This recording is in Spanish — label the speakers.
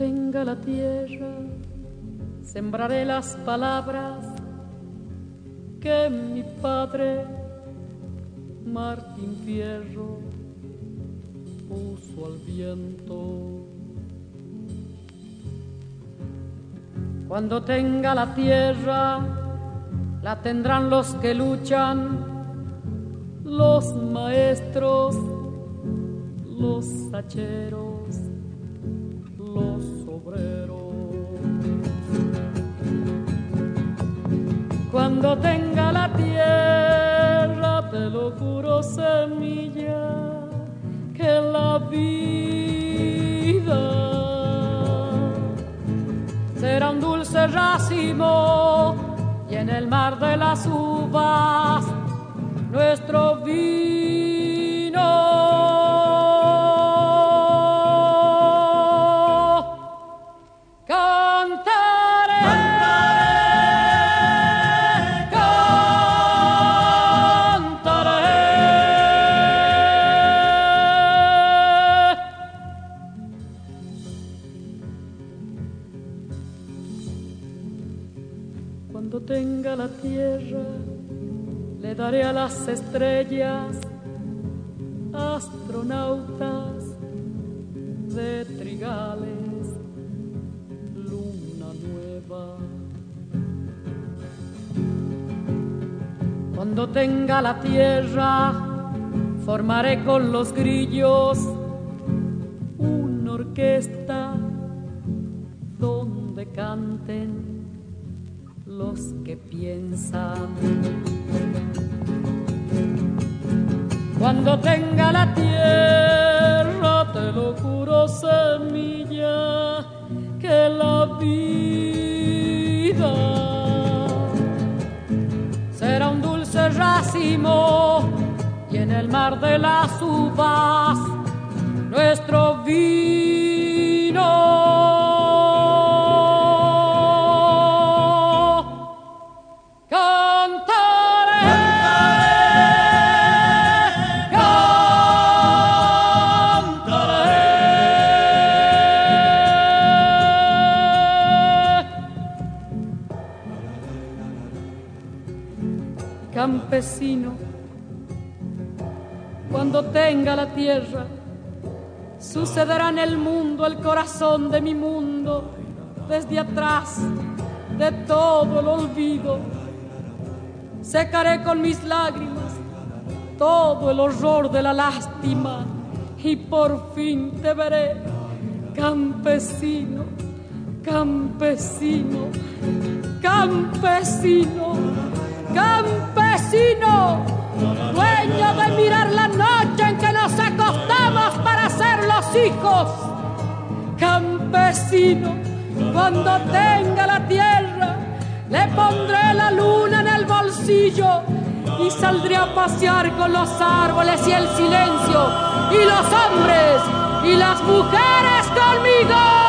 Speaker 1: tenga la tierra, sembraré las palabras que mi padre Martín Fierro puso al viento. Cuando tenga la tierra, la tendrán los que luchan, los maestros, los hacheros, los obreros. Cuando tenga la tierra, te lo juro, semilla, que la vida será un dulce racimo y en el mar de las uvas nuestro vino. Cuando tenga la tierra, le daré a las estrellas astronautas de trigales, luna nueva. Cuando tenga la tierra, formaré con los grillos una orquesta donde canten los que piensan. Cuando tenga la tierra, te lo juro, semilla, que la vida será un dulce racimo y en el mar de las uvas nuestro vino. Campesino, cuando tenga la tierra, sucederá en el mundo el corazón de mi mundo, desde atrás de todo el olvido. Secaré con mis lágrimas todo el horror de la lástima y por fin te veré, campesino, campesino, campesino, campesino, dueño de mirar la noche en que nos acostamos para ser los hijos. Campesino, cuando tenga la tierra, le pondré la luna en el bolsillo y saldré a pasear con los árboles y el silencio, y los hombres y las mujeres conmigo.